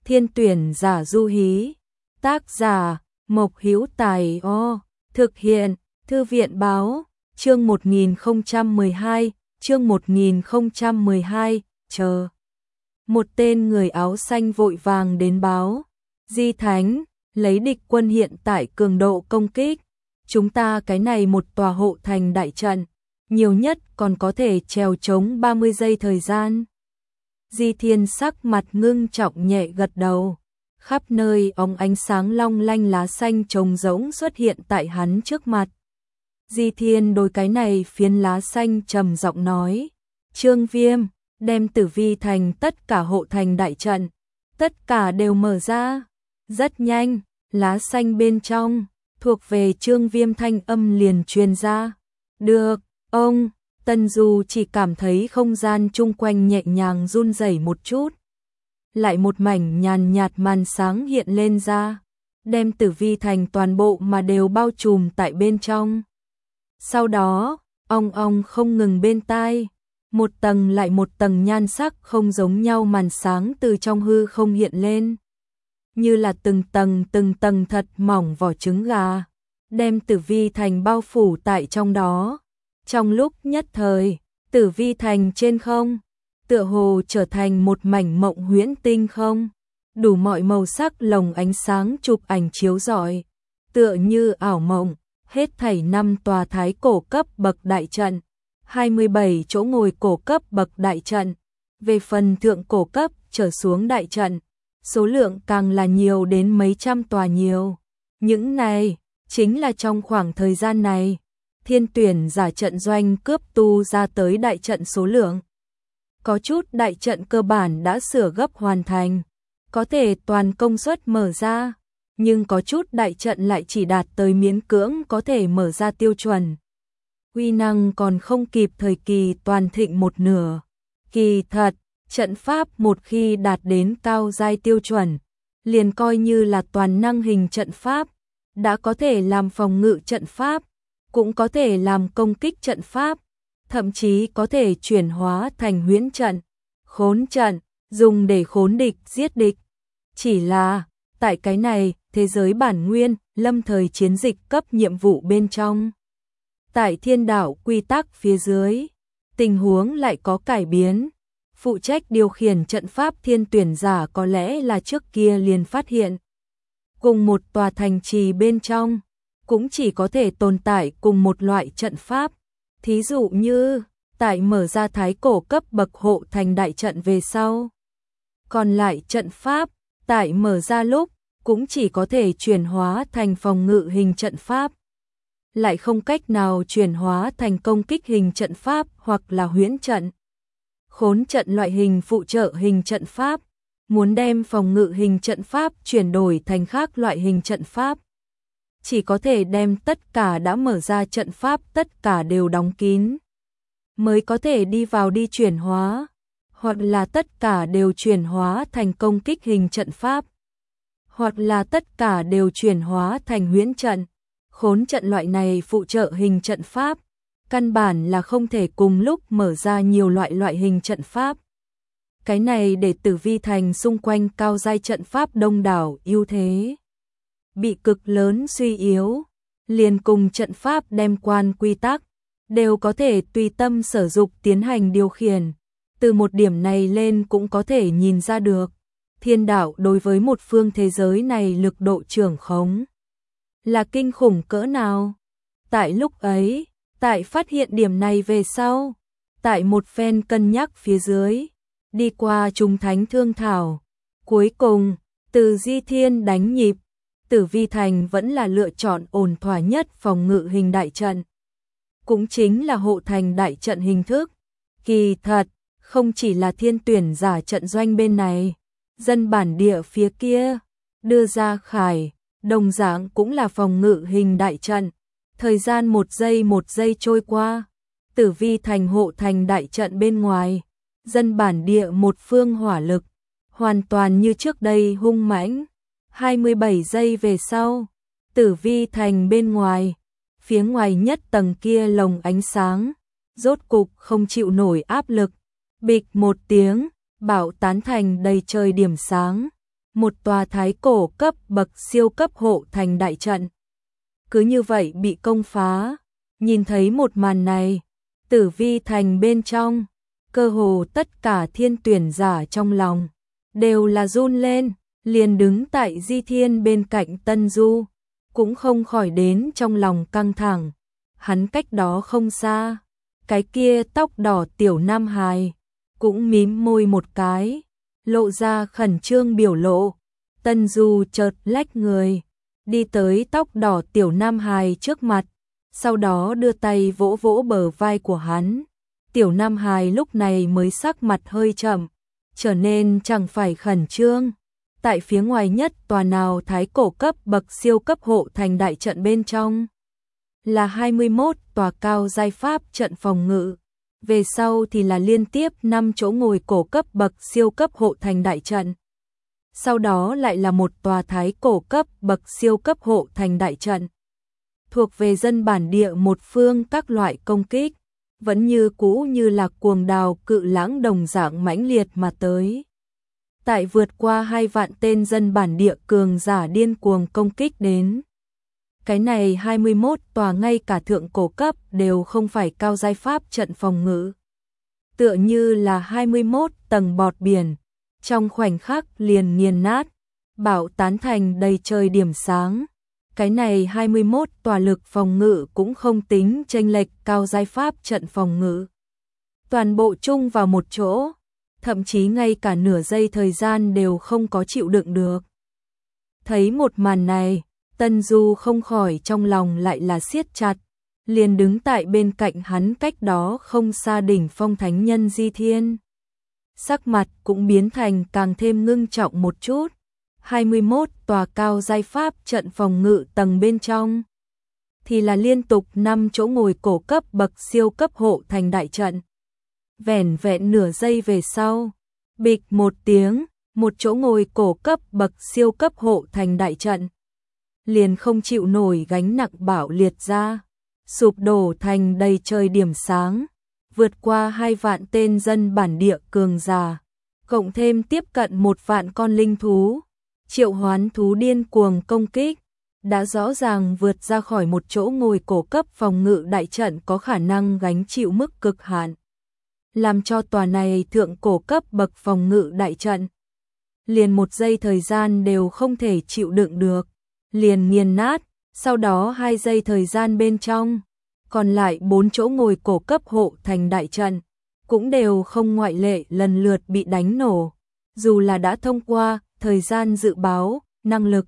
Thiên tuyển giả du hí. Tác giả Mộc Hữu Tài. Thực hiện Thư viện báo. Chương 1012. Chương 1012. Chờ. Một tên người áo xanh vội vàng đến báo. Di Thánh, lấy địch quân hiện tại cường độ công kích. Chúng ta cái này một tòa hộ thành đại trận, nhiều nhất còn có thể trèo trống 30 giây thời gian. Di Thiên sắc mặt ngưng trọng nhẹ gật đầu. Khắp nơi óng ánh sáng long lanh lá xanh trống rỗng xuất hiện tại hắn trước mặt. Di Thiên đối cái này phiến lá xanh trầm giọng nói. Trương Viêm, đem Tử Vi thành tất cả hộ thành đại trận, tất cả đều mở ra. Rất nhanh, lá xanh bên trong, thuộc về Trương Viêm thanh âm liền truyền ra. Được, ông. Tân Du chỉ cảm thấy không gian chung quanh nhẹ nhàng run rẩy một chút. Lại một mảnh nhàn nhạt màn sáng hiện lên ra, đem Tử Vi thành toàn bộ mà đều bao trùm tại bên trong. Sau đó, ong ong không ngừng bên tai, một tầng lại một tầng nhan sắc không giống nhau màn sáng từ trong hư không hiện lên. Như là từng tầng thật mỏng vỏ trứng gà, đem Tử Vi thành bao phủ tại trong đó. Trong lúc nhất thời, Tử Vi thành trên không, tựa hồ trở thành một mảnh mộng huyễn tinh không, đủ mọi màu sắc lồng ánh sáng chụp ảnh chiếu rọi, tựa như ảo mộng, hết thảy 5 tòa thái cổ cấp bậc đại trận, 27 chỗ ngồi cổ cấp bậc đại trận, về phần thượng cổ cấp trở xuống đại trận, số lượng càng là nhiều đến mấy trăm tòa nhiều. Những này, chính là trong khoảng thời gian này, thiên tuyển giả trận doanh cướp tu ra tới đại trận số lượng. Có chút đại trận cơ bản đã sửa gấp hoàn thành, có thể toàn công suất mở ra, nhưng có chút đại trận lại chỉ đạt tới miễn cưỡng có thể mở ra tiêu chuẩn. Uy năng còn không kịp thời kỳ toàn thịnh một nửa. Kỳ thật, trận pháp một khi đạt đến cao giai tiêu chuẩn, liền coi như là toàn năng hình trận pháp, đã có thể làm phòng ngự trận pháp, cũng có thể làm công kích trận pháp, thậm chí có thể chuyển hóa thành huyễn trận, khốn trận, dùng để khốn địch giết địch. Chỉ là, tại cái này, thế giới bản nguyên, lâm thời chiến dịch cấp nhiệm vụ bên trong. Tại thiên đạo quy tắc phía dưới, tình huống lại có cải biến. Phụ trách điều khiển trận pháp thiên tuyển giả có lẽ là trước kia liền phát hiện. Cùng một tòa thành trì bên trong, cũng chỉ có thể tồn tại cùng một loại trận pháp. Thí dụ như, tại mở ra thái cổ cấp bậc hộ thành đại trận về sau. Còn lại trận pháp, tại mở ra lúc, cũng chỉ có thể chuyển hóa thành phòng ngự hình trận pháp. Lại không cách nào chuyển hóa thành công kích hình trận pháp hoặc là huyễn trận. Khốn trận loại hình phụ trợ hình trận pháp, muốn đem phòng ngự hình trận pháp chuyển đổi thành khác loại hình trận pháp. Chỉ có thể đem tất cả đã mở ra trận pháp tất cả đều đóng kín, mới có thể đi vào đi chuyển hóa, hoặc là tất cả đều chuyển hóa thành công kích hình trận pháp, hoặc là tất cả đều chuyển hóa thành huyễn trận. Khốn trận loại này phụ trợ hình trận pháp, căn bản là không thể cùng lúc mở ra nhiều loại hình trận pháp. Cái này để Tử Vi thành xung quanh cao giai trận pháp đông đảo ưu thế bị cực lớn suy yếu, liền cùng trận pháp đem quan quy tắc, đều có thể tùy tâm sở dục tiến hành điều khiển. Từ một điểm này lên cũng có thể nhìn ra được, thiên đạo đối với một phương thế giới này lực độ trưởng khống là kinh khủng cỡ nào. Tại lúc ấy, tại phát hiện điểm này về sau, tại một phen cân nhắc phía dưới, đi qua chúng thánh thương thảo, cuối cùng, từ Di Thiên đánh nhịp, Tử Vi thành vẫn là lựa chọn ổn thỏa nhất phòng ngự hình đại trận. Cũng chính là hộ thành đại trận hình thức. Kỳ thật, không chỉ là thiên tuyển giả trận doanh bên này, dân bản địa phía kia, đưa ra khải, đồng dạng cũng là phòng ngự hình đại trận. Thời gian một giây trôi qua, Tử Vi thành hộ thành đại trận bên ngoài, dân bản địa một phương hỏa lực, hoàn toàn như trước đây hung mãnh. 27 giây về sau, Tử Vi thành bên ngoài, phía ngoài nhất tầng kia lồng ánh sáng, rốt cục không chịu nổi áp lực, bịch một tiếng, bạo tán thành đầy trời điểm sáng, một tòa thái cổ cấp bậc siêu cấp hộ thành đại trận. Cứ như vậy bị công phá. Nhìn thấy một màn này, Tử Vi thành bên trong, cơ hồ tất cả thiên tuyển giả trong lòng đều là run lên, liền đứng tại Di Thiên bên cạnh Tân Du, cũng không khỏi đến trong lòng căng thẳng. Hắn cách đó không xa, cái kia tóc đỏ tiểu nam hài cũng mím môi một cái, lộ ra khẩn trương biểu lộ. Tân Du chợt lách người, đi tới tóc đỏ tiểu nam hài trước mặt, sau đó đưa tay vỗ vỗ bờ vai của hắn. Tiểu nam hài lúc này mới sắc mặt hơi chậm, trở nên chẳng phải khẩn trương. Tại phía ngoài nhất tòa nào thái cổ cấp bậc siêu cấp hộ thành đại trận bên trong là 21 tòa cao giai pháp trận phòng ngự. Về sau thì là liên tiếp 5 chỗ ngồi cổ cấp bậc siêu cấp hộ thành đại trận. Sau đó lại là một tòa thái cổ cấp bậc siêu cấp hộ thành đại trận. Thuộc về dân bản địa một phương các loại công kích, vẫn như cũ như là cuồng đào cự lãng đồng dạng mãnh liệt mà tới. Tại vượt qua 2 vạn tên dân bản địa cường giả điên cuồng công kích đến. Cái này 21 tòa ngay cả thượng cổ cấp đều không phải cao giai pháp trận phòng ngự. Tựa như là 21 tầng bọt biển, trong khoảnh khắc liền nghiền nát, bạo tán thành đầy trời điểm sáng. Cái này 21 tòa lực phòng ngự cũng không tính chênh lệch cao giai pháp trận phòng ngự. Toàn bộ chung vào một chỗ, thậm chí ngay cả nửa giây thời gian đều không có chịu đựng được. Thấy một màn này, Tân Du không khỏi trong lòng lại là siết chặt, liền đứng tại bên cạnh hắn cách đó không xa đỉnh phong thánh nhân Di Thiên. Sắc mặt cũng biến thành càng thêm ngưng trọng một chút. 21 tòa cao giai pháp trận phòng ngự tầng bên trong thì là liên tục 5 chỗ ngồi cổ cấp bậc siêu cấp hộ thành đại trận. Vẻn vẹn nửa giây về sau, bịch một tiếng, một chỗ ngồi cổ cấp bậc siêu cấp hộ thành đại trận liền không chịu nổi gánh nặng bạo liệt ra, sụp đổ thành đầy trời điểm sáng, vượt qua 2 vạn tên dân bản địa cường giả, cộng thêm tiếp cận 1 vạn con linh thú, triệu hoán thú điên cuồng công kích, đã rõ ràng vượt ra khỏi một chỗ ngồi cổ cấp phòng ngự đại trận có khả năng gánh chịu mức cực hạn, làm cho tòa này thượng cổ cấp bậc phòng ngự đại trận liền 1 giây thời gian đều không thể chịu đựng được, liền nghiền nát. Sau đó 2 giây thời gian bên trong, còn lại 4 chỗ ngồi cổ cấp hộ thành đại trận cũng đều không ngoại lệ lần lượt bị đánh nổ. Dù là đã thông qua thời gian dự báo, năng lực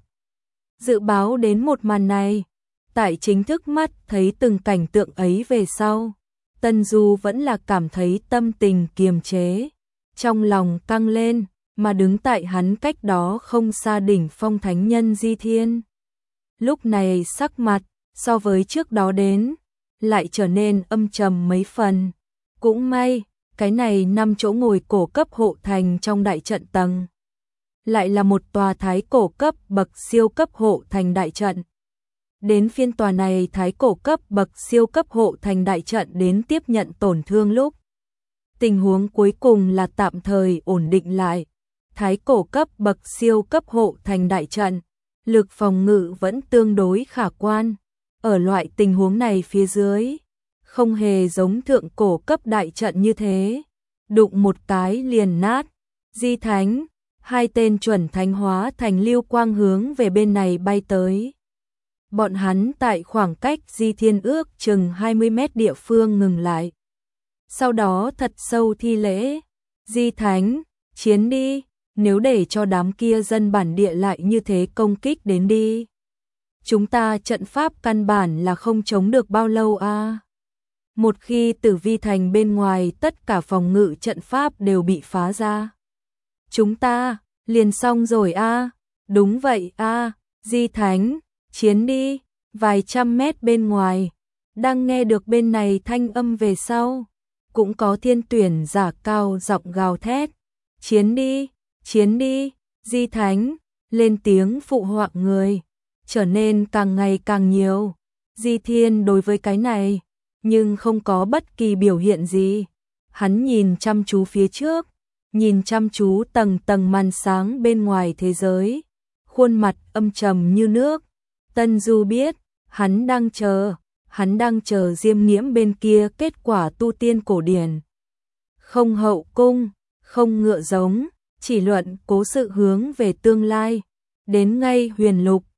dự báo đến một màn này, tại chính thức mắt thấy từng cảnh tượng ấy về sau, Tân Du vẫn là cảm thấy tâm tình kiềm chế, trong lòng căng lên, mà đứng tại hắn cách đó không xa đỉnh phong thánh nhân Di Thiên. Lúc này sắc mặt, so với trước đó đến, lại trở nên âm trầm mấy phần. Cũng may, cái này 5 chỗ ngồi cổ cấp hộ thành trong đại trận tầng. Lại là một tòa thái cổ cấp bậc siêu cấp hộ thành đại trận. Đến phiên tòa này thái cổ cấp bậc siêu cấp hộ thành đại trận đến tiếp nhận tổn thương lúc. Tình huống cuối cùng là tạm thời ổn định lại. Thái cổ cấp bậc siêu cấp hộ thành đại trận, lực phòng ngự vẫn tương đối khả quan. Ở loại tình huống này phía dưới, không hề giống thượng cổ cấp đại trận như thế, đụng một cái liền nát. Di Thánh, 2 tên chuẩn thánh hóa thành lưu quang hướng về bên này bay tới. Bọn hắn tại khoảng cách Di Thiên ước chừng 20 mét địa phương ngừng lại. Sau đó thật sâu thi lễ, Di Thánh, chiến đi, nếu để cho đám kia dân bản địa lại như thế công kích đến đi. Chúng ta trận pháp căn bản là không chống được bao lâu a. Một khi Tử Vi thành bên ngoài tất cả phòng ngự trận pháp đều bị phá ra, chúng ta liền xong rồi a. Đúng vậy a, Di Thánh, chiến đi. Vài trăm mét bên ngoài, đang nghe được bên này thanh âm về sau, cũng có thiên tuyển giả cao giọng gào thét, chiến đi, chiến đi. Di Thánh lên tiếng phụ họa người trở nên càng ngày càng nhiều. Di Thiên đối với cái này nhưng không có bất kỳ biểu hiện gì, hắn nhìn chăm chú phía trước, nhìn chăm chú tầng tầng màn sáng bên ngoài thế giới, khuôn mặt âm trầm như nước. Tân Du biết, hắn đang chờ Diêm Nghiễm bên kia kết quả tu tiên cổ điển. Không hậu cung, không ngựa giống, chỉ luận cố sự hướng về tương lai. Đến ngay Huyền Lục,